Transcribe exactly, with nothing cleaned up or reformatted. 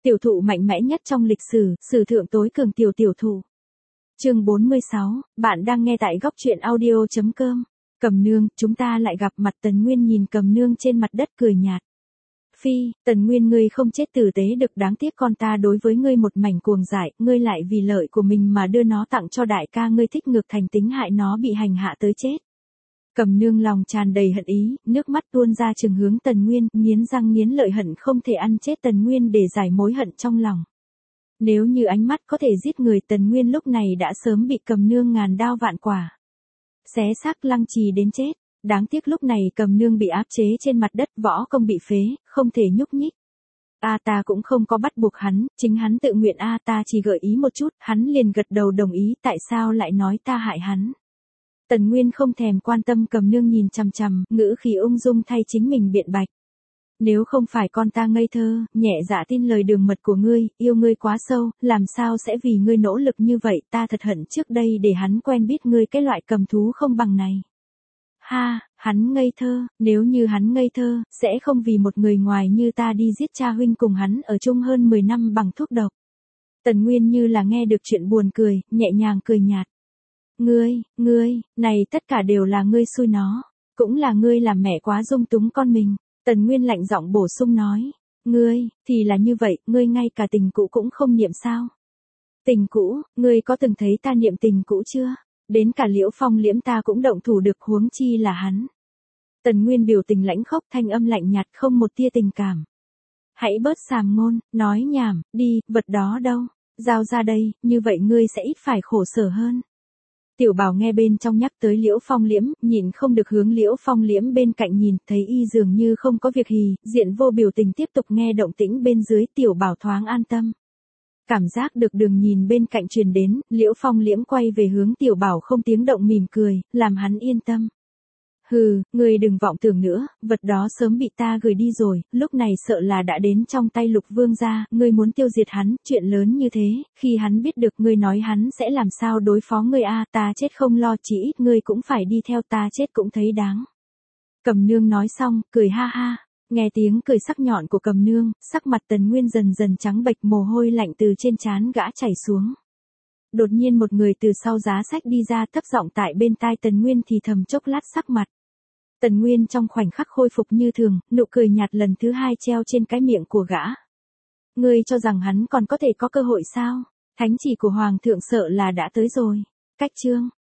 Tiểu thụ mạnh mẽ nhất trong lịch sử, sử thượng tối cường tiểu tiểu thụ. Chương bốn mươi sáu, bạn đang nghe tại góc truyện audio chấm com. Cầm Nương, chúng ta lại gặp mặt. Tần Nguyên nhìn Cầm Nương trên mặt đất cười nhạt. Phi, Tần Nguyên, ngươi không chết tử tế được, đáng tiếc con ta đối với ngươi một mảnh cuồng dại, ngươi lại vì lợi của mình mà đưa nó tặng cho đại ca ngươi, thích ngược thành tính hại nó bị hành hạ tới chết. Cầm Nương lòng tràn đầy hận ý, nước mắt tuôn ra trừng hướng Tần Nguyên, nghiến răng nghiến lợi hận không thể ăn chết Tần Nguyên để giải mối hận trong lòng. Nếu như ánh mắt có thể giết người, Tần Nguyên lúc này đã sớm bị Cầm Nương ngàn đao vạn quả xé xác lăng trì đến chết. Đáng tiếc lúc này Cầm Nương bị áp chế trên mặt đất, võ công bị phế, không thể nhúc nhích. A ta cũng không có bắt buộc hắn, chính hắn tự nguyện. A ta chỉ gợi ý một chút, hắn liền gật đầu đồng ý. Tại sao lại nói ta hại hắn? Tần Nguyên không thèm quan tâm, Cầm Nương nhìn chằm chằm, ngữ khí ung dung thay chính mình biện bạch. Nếu không phải con ta ngây thơ, nhẹ dạ tin lời đường mật của ngươi, yêu ngươi quá sâu, làm sao sẽ vì ngươi nỗ lực như vậy? Ta thật hận trước đây để hắn quen biết ngươi, cái loại cầm thú không bằng này. Ha, hắn ngây thơ, nếu như hắn ngây thơ, sẽ không vì một người ngoài như ta đi giết cha huynh cùng hắn ở chung hơn mười năm bằng thuốc độc. Tần Nguyên như là nghe được chuyện buồn cười, nhẹ nhàng cười nhạt. Ngươi, ngươi, này tất cả đều là ngươi xui nó, cũng là ngươi làm mẹ quá dung túng con mình. Tần Nguyên lạnh giọng bổ sung nói. Ngươi, thì là như vậy, ngươi ngay cả tình cũ cũng không niệm sao? Tình cũ, ngươi có từng thấy ta niệm tình cũ chưa? Đến cả Liễu Phong Liễm ta cũng động thủ được, huống chi là hắn. Tần Nguyên biểu tình lãnh khốc, thanh âm lạnh nhạt, không một tia tình cảm. Hãy bớt sàm ngôn, nói nhảm, đi, vật đó đâu? Giao ra đây, như vậy ngươi sẽ ít phải khổ sở hơn. Tiểu Bảo nghe bên trong nhắc tới Liễu Phong Liễm, nhìn không được hướng Liễu Phong Liễm bên cạnh nhìn, thấy y dường như không có việc gì, diện vô biểu tình tiếp tục nghe động tĩnh bên dưới. Tiểu Bảo thoáng an tâm. Cảm giác được đường nhìn bên cạnh truyền đến, Liễu Phong Liễm quay về hướng Tiểu Bảo không tiếng động mỉm cười, làm hắn yên tâm. Hừ, ngươi đừng vọng tưởng nữa, vật đó sớm bị ta gửi đi rồi, lúc này sợ là đã đến trong tay Lục Vương gia. Ngươi muốn tiêu diệt hắn, chuyện lớn như thế, khi hắn biết được ngươi nói hắn sẽ làm sao đối phó ngươi? A ta chết không lo, chỉ ít ngươi cũng phải đi theo ta chết cũng thấy đáng. Cầm Nương nói xong, cười ha ha. Nghe tiếng cười sắc nhọn của Cầm Nương, sắc mặt Tần Nguyên dần dần trắng bệch, mồ hôi lạnh từ trên trán gã chảy xuống. Đột nhiên một người từ sau giá sách đi ra, thấp giọng tại bên tai Tần Nguyên thì thầm chốc lát sắc mặt. Tần Nguyên trong khoảnh khắc khôi phục như thường, nụ cười nhạt lần thứ hai treo trên cái miệng của gã. Ngươi cho rằng hắn còn có thể có cơ hội sao? Thánh chỉ của Hoàng thượng sợ là đã tới rồi. Cách chương.